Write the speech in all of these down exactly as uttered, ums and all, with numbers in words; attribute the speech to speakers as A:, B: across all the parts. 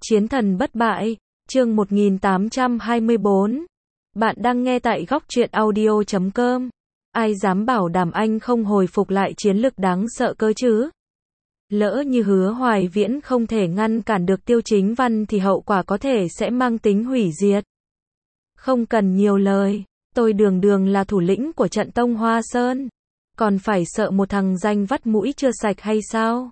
A: Chiến thần bất bại, chương một nghìn tám trăm hai mươi bốn. Bạn đang nghe tại góc truyện audio chấm com. Ai dám bảo đảm anh không hồi phục lại chiến lực đáng sợ cơ chứ? Lỡ như Hứa Hoài Viễn không thể ngăn cản được Tiêu Chính Văn thì hậu quả có thể sẽ mang tính hủy diệt. Không cần nhiều lời, tôi đường đường là thủ lĩnh của trận tông Hoa Sơn. Còn phải sợ một thằng danh vắt mũi chưa sạch hay sao?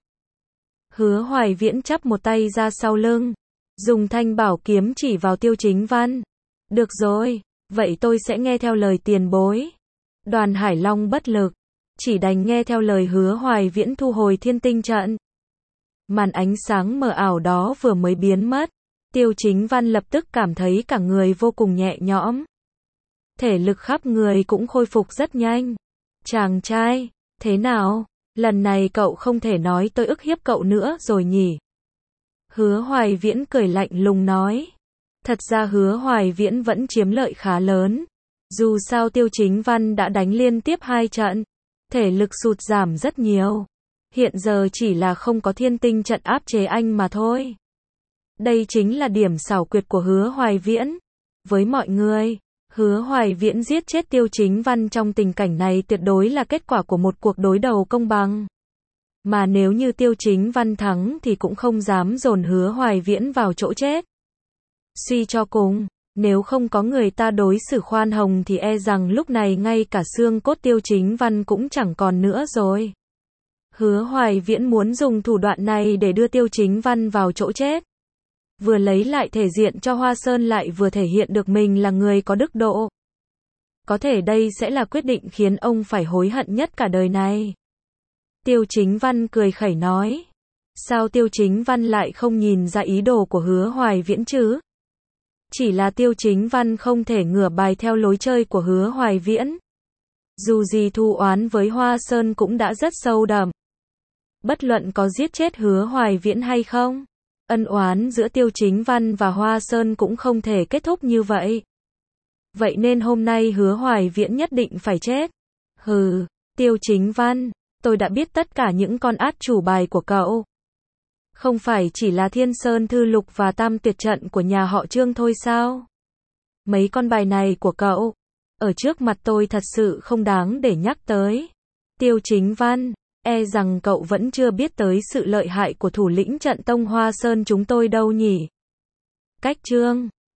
A: Hứa Hoài Viễn chắp một tay ra sau lưng, dùng thanh bảo kiếm chỉ vào Tiêu Chính Văn. Được rồi, vậy tôi sẽ nghe theo lời tiền bối. Đoàn Hải Long bất lực, chỉ đành nghe theo lời Hứa Hoài Viễn thu hồi thiên tinh trận. Màn ánh sáng mờ ảo đó vừa mới biến mất, Tiêu Chính Văn lập tức cảm thấy cả người vô cùng nhẹ nhõm. Thể lực khắp người cũng khôi phục rất nhanh. Chàng trai, thế nào? Lần này cậu không thể nói tôi ức hiếp cậu nữa rồi nhỉ? Hứa Hoài Viễn cười lạnh lùng nói. Thật ra Hứa Hoài Viễn vẫn chiếm lợi khá lớn. Dù sao Tiêu Chính Văn đã đánh liên tiếp hai trận, thể lực sụt giảm rất nhiều. Hiện giờ chỉ là không có thiên tinh trận áp chế anh mà thôi. Đây chính là điểm xảo quyệt của Hứa Hoài Viễn. Với mọi người, Hứa Hoài Viễn giết chết Tiêu Chính Văn trong tình cảnh này tuyệt đối là kết quả của một cuộc đối đầu công bằng. Mà nếu như Tiêu Chính Văn thắng thì cũng không dám dồn Hứa Hoài Viễn vào chỗ chết. Suy cho cùng, nếu không có người ta đối xử khoan hồng thì e rằng lúc này ngay cả xương cốt Tiêu Chính Văn cũng chẳng còn nữa rồi. Hứa Hoài Viễn muốn dùng thủ đoạn này để đưa Tiêu Chính Văn vào chỗ chết. Vừa lấy lại thể diện cho Hoa Sơn lại vừa thể hiện được mình là người có đức độ. Có thể đây sẽ là quyết định khiến ông phải hối hận nhất cả đời này. Tiêu Chính Văn cười khẩy nói. Sao Tiêu Chính Văn lại không nhìn ra ý đồ của Hứa Hoài Viễn chứ? Chỉ là Tiêu Chính Văn không thể ngửa bài theo lối chơi của Hứa Hoài Viễn. Dù gì thù oán với Hoa Sơn cũng đã rất sâu đậm. Bất luận có giết chết Hứa Hoài Viễn hay không, ân oán giữa Tiêu Chính Văn và Hoa Sơn cũng không thể kết thúc như vậy. Vậy nên hôm nay Hứa Hoài Viễn nhất định phải chết. Hừ, Tiêu Chính Văn, tôi đã biết tất cả những con át chủ bài của cậu. Không phải chỉ là Thiên Sơn Thư Lục và Tam Tuyệt Trận của nhà họ Trương thôi sao? Mấy con bài này của cậu, ở trước mặt tôi thật sự không đáng để nhắc tới. Tiêu Chính Văn, e rằng cậu vẫn chưa biết tới sự lợi hại của thủ lĩnh trận tông Hoa Sơn chúng tôi đâu nhỉ? Cách chương